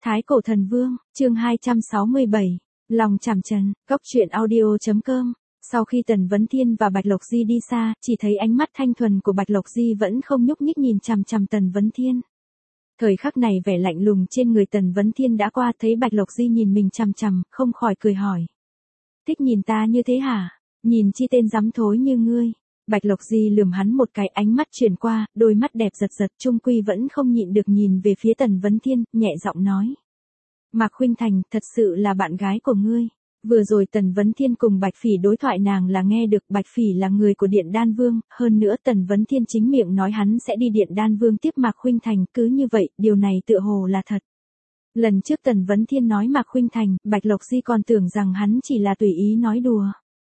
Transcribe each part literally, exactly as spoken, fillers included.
Thái Cổ Thần Vương, chương hai trăm sáu mươi bảy, Lòng Chảm Trần, Cốc truyện audio.com. Sau khi Tần Vấn Thiên và Bạch Lộc Di đi xa, chỉ thấy ánh mắt thanh thuần của Bạch Lộc Di vẫn không nhúc nhích nhìn chằm chằm Tần Vấn Thiên. Thời khắc này vẻ lạnh lùng trên người Tần Vấn Thiên đã qua, thấy Bạch Lộc Di nhìn mình chằm chằm, không khỏi cười hỏi. Thích nhìn ta như thế hả? Nhìn chi tên dám thối như ngươi. Bạch Lộc Di lườm hắn một cái, ánh mắt chuyển qua, đôi mắt đẹp giật giật, chung quy vẫn không nhịn được nhìn về phía Tần Vấn Thiên, nhẹ giọng nói. Mạc Khuynh Thành, thật sự là bạn gái của ngươi. Vừa rồi Tần Vấn Thiên cùng Bạch Phỉ đối thoại nàng là nghe được, Bạch Phỉ là người của Điện Đan Vương, hơn nữa Tần Vấn Thiên chính miệng nói hắn sẽ đi Điện Đan Vương tiếp Mạc Khuynh Thành, cứ như vậy, điều này tựa hồ là thật. Lần trước Tần Vấn Thiên nói Mạc Khuynh Thành, Bạch Lộc Di còn tưởng rằng hắn chỉ là tùy ý nói đùa.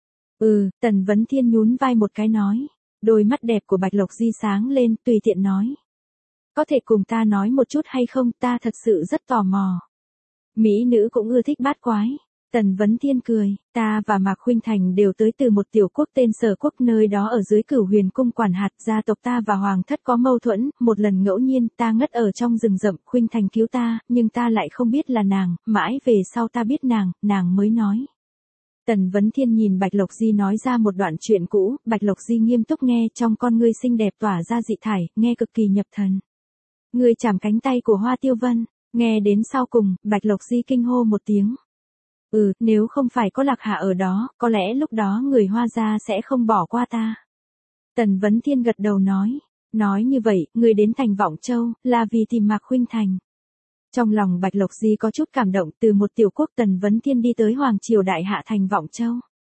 Ừ, Tần Vấn Thiên nhún vai một cái nói. Đôi mắt đẹp của Bạch Lộc Di sáng lên, tùy tiện nói. Có thể cùng ta nói một chút hay không, ta thật sự rất tò mò. Mỹ nữ cũng ưa thích bát quái. Tần Vấn Thiên cười, ta và Mạc Khuynh Thành đều tới từ một tiểu quốc tên Sở Quốc, nơi đó ở dưới Cửu Huyền Cung quản hạt, gia tộc ta và Hoàng thất có mâu thuẫn, một lần ngẫu nhiên ta ngất ở trong rừng rậm, Khuynh Thành cứu ta, nhưng ta lại không biết là nàng, mãi về sau ta biết nàng, nàng mới nói. Tần Vấn Thiên nhìn Bạch Lộc Di nói ra một đoạn chuyện cũ, Bạch Lộc Di nghiêm túc nghe, trong con ngươi xinh đẹp tỏa ra dị thải, nghe cực kỳ nhập thần. Ngươi chạm cánh tay của Hoa Tiêu Vân, nghe đến sau cùng, Bạch Lộc Di kinh hô một tiếng. Ừ, nếu không phải có Lạc Hà ở đó, có lẽ lúc đó người Hoa gia sẽ không bỏ qua ta. Tần Vấn Thiên gật đầu nói, nói như vậy, ngươi đến thành Vọng Châu, là vì tìm Mạc Khuynh Thành. Trong lòng Bạch Lộc Di có chút cảm động, từ một tiểu quốc Tần Vấn Thiên đi tới Hoàng Triều Đại Hạ thành Vọng Châu.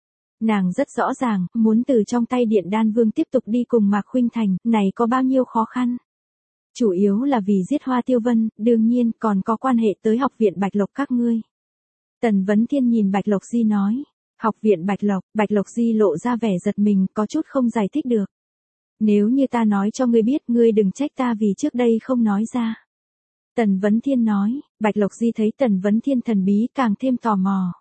Nàng rất rõ ràng, muốn từ trong tay Điện Đan Vương tiếp tục đi cùng Mạc Khuynh Thành, này có bao nhiêu khó khăn. Chủ yếu là vì giết Hoa Tiêu Vân, đương nhiên còn có quan hệ tới học viện Bạch Lộc các ngươi. Tần Vấn Thiên nhìn Bạch Lộc Di nói, học viện Bạch Lộc, Bạch Lộc Di lộ ra vẻ giật mình, có chút không giải thích được. Nếu như ta nói cho ngươi biết, ngươi đừng trách ta vì trước đây không nói ra. Tần Vấn Thiên nói, Bạch Lộc Di thấy Tần Vấn Thiên thần bí càng thêm tò mò.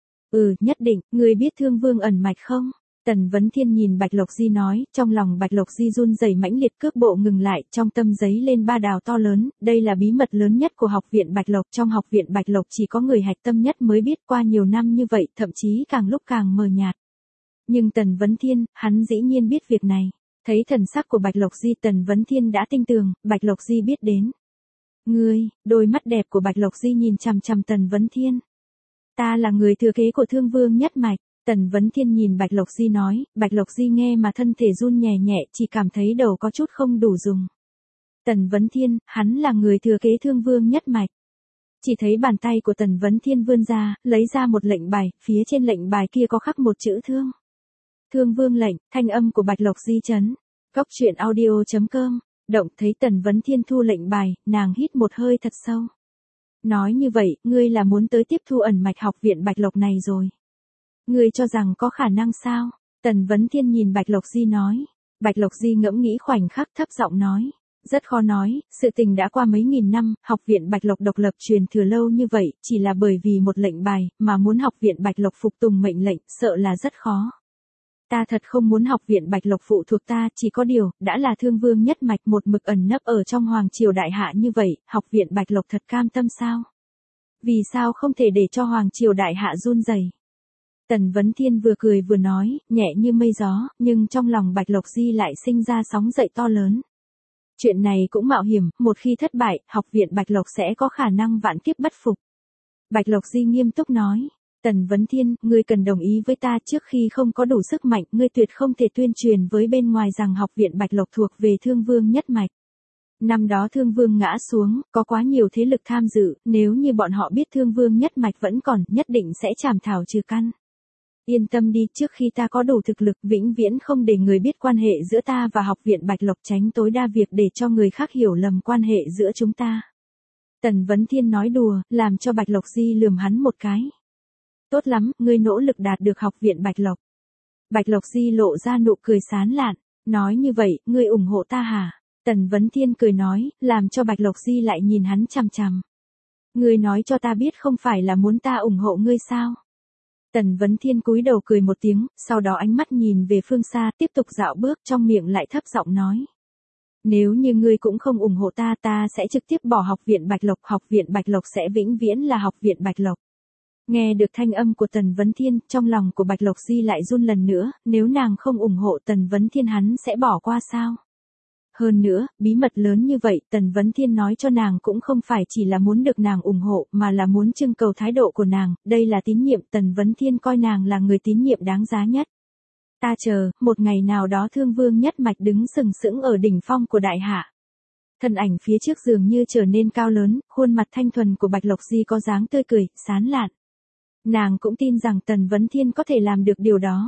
Ừ, nhất định, ngươi biết Thương Vương ẩn mạch không? Tần Vấn Thiên nhìn Bạch Lộc Di nói, trong lòng Bạch Lộc Di run rẩy mãnh liệt, cước bộ ngừng lại, trong tâm giấy lên ba đào to lớn, đây là bí mật lớn nhất của học viện Bạch Lộc, trong học viện Bạch Lộc chỉ có người hạch tâm nhất mới biết, qua nhiều năm như vậy, thậm chí càng lúc càng mờ nhạt. Nhưng Tần Vấn Thiên, hắn dĩ nhiên biết việc này. Thấy thần sắc của Bạch Lộc Di, Tần Vấn Thiên đã tin tưởng, Bạch Lộc Di biết đến. Ngươi, đôi mắt đẹp của Bạch Lộc Di nhìn chằm chằm Tần Vấn Thiên. Ta là người thừa kế của Thương Vương nhất mạch. Tần Vấn Thiên nhìn Bạch Lộc Di nói, Bạch Lộc Di nghe mà thân thể run nhẹ nhẹ, chỉ cảm thấy đầu có chút không đủ dùng. Tần Vấn Thiên, hắn là người thừa kế Thương Vương nhất mạch. Chỉ thấy bàn tay của Tần Vấn Thiên vươn ra, lấy ra một lệnh bài, phía trên lệnh bài kia có khắc một chữ thương. Thương Vương lệnh, thanh âm của Bạch Lộc Di chấn. Cốc truyện audio.com. Động thấy Tần Vấn Thiên thu lệnh bài, nàng hít một hơi thật sâu. Nói như vậy, ngươi là muốn tới tiếp thu ẩn mạch học viện Bạch Lộc này rồi. Ngươi cho rằng có khả năng sao? Tần Vấn Thiên nhìn Bạch Lộc Di nói. Bạch Lộc Di ngẫm nghĩ khoảnh khắc, thấp giọng nói. Rất khó nói, sự tình đã qua mấy nghìn năm, học viện Bạch Lộc độc lập truyền thừa lâu như vậy, chỉ là bởi vì một lệnh bài, mà muốn học viện Bạch Lộc phục tùng mệnh lệnh, sợ là rất khó. Ta thật không muốn học viện Bạch Lộc phụ thuộc ta, chỉ có điều, đã là Thương Vương nhất mạch một mực ẩn nấp ở trong Hoàng Triều Đại Hạ như vậy, học viện Bạch Lộc thật cam tâm sao? Vì sao không thể để cho Hoàng Triều Đại Hạ run rẩy? Tần Vấn Thiên vừa cười vừa nói, nhẹ như mây gió, nhưng trong lòng Bạch Lộc Di lại sinh ra sóng dậy to lớn. Chuyện này cũng mạo hiểm, một khi thất bại, học viện Bạch Lộc sẽ có khả năng vạn kiếp bất phục. Bạch Lộc Di nghiêm túc nói. Tần Vấn Thiên, ngươi cần đồng ý với ta, trước khi không có đủ sức mạnh, ngươi tuyệt không thể tuyên truyền với bên ngoài rằng học viện Bạch Lộc thuộc về Thương Vương nhất mạch. Năm đó Thương Vương ngã xuống, có quá nhiều thế lực tham dự, nếu như bọn họ biết Thương Vương nhất mạch vẫn còn, nhất định sẽ chảm thảo trừ căn. Yên tâm đi, trước khi ta có đủ thực lực, vĩnh viễn không để người biết quan hệ giữa ta và học viện Bạch Lộc, tránh tối đa việc để cho người khác hiểu lầm quan hệ giữa chúng ta. Tần Vấn Thiên nói đùa, làm cho Bạch Lộc Di lườm hắn một cái. Tốt lắm, ngươi nỗ lực đạt được học viện Bạch Lộc. Bạch Lộc Di lộ ra nụ cười sán lạn, nói như vậy, ngươi ủng hộ ta hả? Tần Vấn Thiên cười nói, làm cho Bạch Lộc Di lại nhìn hắn chằm chằm. Ngươi nói cho ta biết không phải là muốn ta ủng hộ ngươi sao? Tần Vấn Thiên cúi đầu cười một tiếng, sau đó ánh mắt nhìn về phương xa, tiếp tục dạo bước, trong miệng lại thấp giọng nói. Nếu như ngươi cũng không ủng hộ ta, ta sẽ trực tiếp bỏ học viện Bạch Lộc, học viện Bạch Lộc sẽ vĩnh viễn là học viện Bạch Lộc. Nghe được thanh âm của Tần Vấn Thiên, trong lòng của Bạch Lộc Di lại run lần nữa, nếu nàng không ủng hộ Tần Vấn Thiên hắn sẽ bỏ qua sao? Hơn nữa, bí mật lớn như vậy, Tần Vấn Thiên nói cho nàng cũng không phải chỉ là muốn được nàng ủng hộ, mà là muốn trưng cầu thái độ của nàng, đây là tín nhiệm, Tần Vấn Thiên coi nàng là người tín nhiệm đáng giá nhất. Ta chờ, một ngày nào đó Thương Vương nhất mạch đứng sừng sững ở đỉnh phong của đại hạ. Thân ảnh phía trước dường như trở nên cao lớn, khuôn mặt thanh thuần của Bạch Lộc Di có dáng tươi cười, sán lạn. Nàng cũng tin rằng Tần Vấn Thiên có thể làm được điều đó.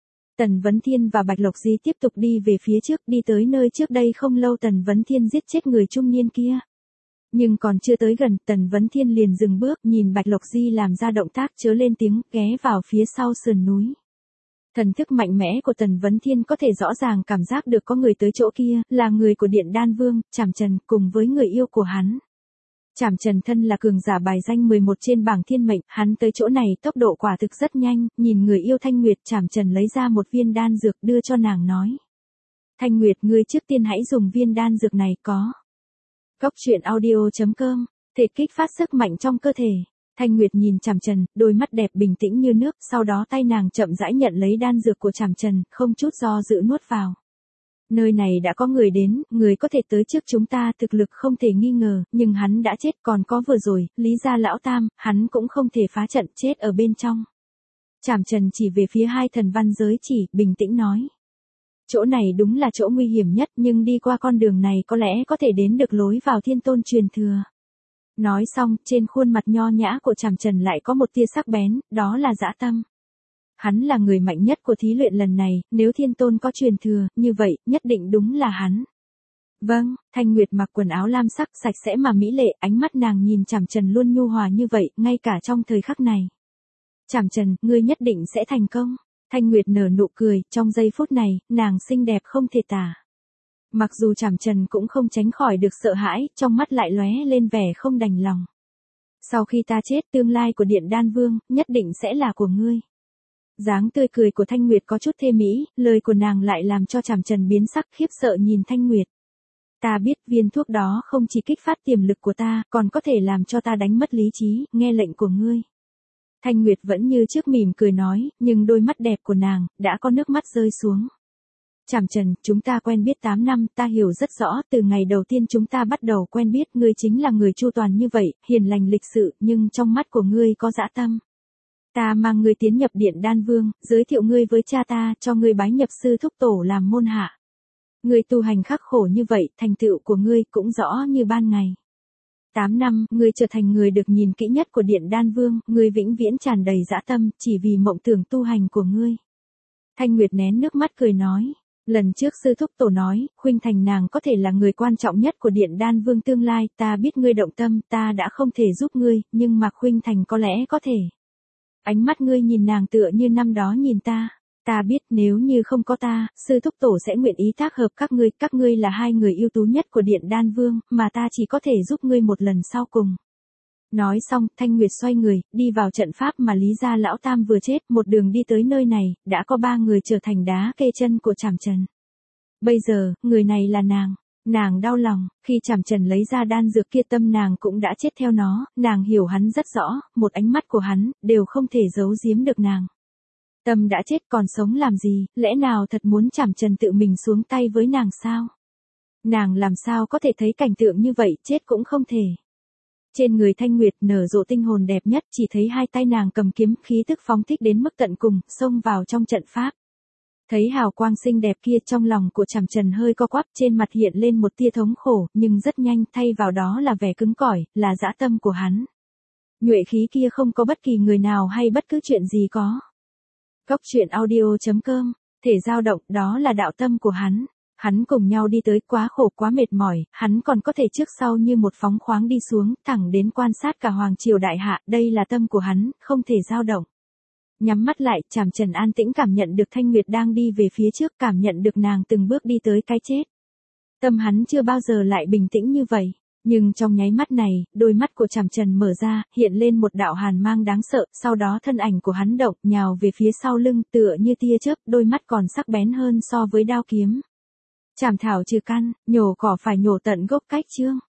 Tần Vấn Thiên và Bạch Lộc Di tiếp tục đi về phía trước, đi tới nơi trước đây không lâu Tần Vấn Thiên giết chết người trung niên kia. Nhưng còn chưa tới gần, Tần Vấn Thiên liền dừng bước, nhìn Bạch Lộc Di làm ra động tác chớ lên tiếng, ghé vào phía sau sườn núi. Thần thức mạnh mẽ của Tần Vấn Thiên có thể rõ ràng cảm giác được có người tới chỗ kia, là người của Điện Đan Vương, Trảm Trần, cùng với người yêu của hắn. Trảm Trần thân là cường giả bài danh mười một trên bảng thiên mệnh, hắn tới chỗ này tốc độ quả thực rất nhanh, nhìn người yêu Thanh Nguyệt, Trảm Trần lấy ra một viên đan dược đưa cho nàng nói. Thanh Nguyệt, ngươi trước tiên hãy dùng viên đan dược này, có. Cốc truyện audio chấm com, thể kích phát sức mạnh trong cơ thể. Thanh Nguyệt nhìn Trảm Trần, đôi mắt đẹp bình tĩnh như nước, sau đó tay nàng chậm rãi nhận lấy đan dược của Trảm Trần, không chút do dự nuốt vào. Nơi này đã có người đến, người có thể tới trước chúng ta thực lực không thể nghi ngờ, nhưng hắn đã chết, còn có vừa rồi, Lý gia lão tam, hắn cũng không thể phá trận, chết ở bên trong. Trảm Trần chỉ về phía hai thần văn giới chỉ, bình tĩnh nói. Chỗ này đúng là chỗ nguy hiểm nhất, nhưng đi qua con đường này có lẽ có thể đến được lối vào thiên tôn truyền thừa. Nói xong, trên khuôn mặt nho nhã của Trảm Trần lại có một tia sắc bén, đó là dã tâm. Hắn là người mạnh nhất của thí luyện lần này, nếu thiên tôn có truyền thừa, như vậy, nhất định đúng là hắn. Vâng, Thanh Nguyệt mặc quần áo lam sắc sạch sẽ mà mỹ lệ, ánh mắt nàng nhìn Trảm Trần luôn nhu hòa như vậy, ngay cả trong thời khắc này. Trảm Trần, ngươi nhất định sẽ thành công. Thanh Nguyệt nở nụ cười, trong giây phút này, nàng xinh đẹp không thể tả. Mặc dù Trảm Trần cũng không tránh khỏi được sợ hãi, trong mắt lại lóe lên vẻ không đành lòng. Sau khi ta chết, tương lai của Điện Đan Vương, nhất định sẽ là của ngươi. Dáng tươi cười của Thanh Nguyệt có chút thê mỹ, lời của nàng lại làm cho Trảm Trần biến sắc, khiếp sợ nhìn Thanh Nguyệt. Ta biết viên thuốc đó không chỉ kích phát tiềm lực của ta, còn có thể làm cho ta đánh mất lý trí, nghe lệnh của ngươi. Thanh Nguyệt vẫn như trước mỉm cười nói, nhưng đôi mắt đẹp của nàng, đã có nước mắt rơi xuống. Trảm Trần, chúng ta quen biết tám năm, ta hiểu rất rõ, từ ngày đầu tiên chúng ta bắt đầu quen biết, ngươi chính là người chu toàn như vậy, hiền lành lịch sự, nhưng trong mắt của ngươi có dã tâm. Ta mang ngươi tiến nhập Điện Đan Vương, giới thiệu ngươi với cha ta, cho ngươi bái nhập sư thúc tổ làm môn hạ. Ngươi tu hành khắc khổ như vậy, thành tựu của ngươi cũng rõ như ban ngày. Tám năm, ngươi trở thành người được nhìn kỹ nhất của Điện Đan Vương, ngươi vĩnh viễn tràn đầy dã tâm, chỉ vì mộng tưởng tu hành của ngươi. Thanh Nguyệt nén nước mắt cười nói. Lần trước sư thúc tổ nói, Khuynh Thành nàng có thể là người quan trọng nhất của Điện Đan Vương tương lai, ta biết ngươi động tâm, ta đã không thể giúp ngươi, nhưng mà Khuynh Thành có lẽ có thể. Ánh mắt ngươi nhìn nàng tựa như năm đó nhìn ta. Ta biết nếu như không có ta, sư thúc tổ sẽ nguyện ý tác hợp các ngươi, các ngươi là hai người ưu tú nhất của Điện Đan Vương, mà ta chỉ có thể giúp ngươi một lần sau cùng. Nói xong, Thanh Nguyệt xoay người, đi vào trận pháp mà Lý gia lão tam vừa chết, một đường đi tới nơi này, đã có ba người trở thành đá kê chân của Trảm Trần. Bây giờ, người này là nàng. Nàng đau lòng, khi Trảm Trần lấy ra đan dược kia tâm nàng cũng đã chết theo nó, nàng hiểu hắn rất rõ, một ánh mắt của hắn, đều không thể giấu giếm được nàng. Tâm đã chết còn sống làm gì, lẽ nào thật muốn Trảm Trần tự mình xuống tay với nàng sao? Nàng làm sao có thể thấy cảnh tượng như vậy, chết cũng không thể. Trên người Thanh Nguyệt nở rộ tinh hồn đẹp nhất, chỉ thấy hai tay nàng cầm kiếm, khí tức phóng thích đến mức tận cùng, xông vào trong trận pháp. Thấy hào quang xinh đẹp kia, trong lòng của Trảm Trần hơi co quắp, trên mặt hiện lên một tia thống khổ, nhưng rất nhanh thay vào đó là vẻ cứng cỏi, là dã tâm của hắn. Nhuệ khí kia không có bất kỳ người nào hay bất cứ chuyện gì có. Cốc truyện audio chấm com, thể dao động, đó là đạo tâm của hắn. Hắn cùng nhau đi tới, quá khổ quá mệt mỏi, hắn còn có thể trước sau như một phóng khoáng đi xuống, thẳng đến quan sát cả Hoàng Triều Đại Hạ, đây là tâm của hắn, không thể dao động. Nhắm mắt lại, Trảm Trần an tĩnh cảm nhận được Thanh Nguyệt đang đi về phía trước, cảm nhận được nàng từng bước đi tới cái chết. Tâm hắn chưa bao giờ lại bình tĩnh như vậy. Nhưng trong nháy mắt này, đôi mắt của Trảm Trần mở ra, hiện lên một đạo hàn mang đáng sợ, sau đó thân ảnh của hắn động, nhào về phía sau lưng, tựa như tia chớp, đôi mắt còn sắc bén hơn so với đao kiếm. Chảm thảo trừ căn, nhổ cỏ phải nhổ tận gốc cách chương.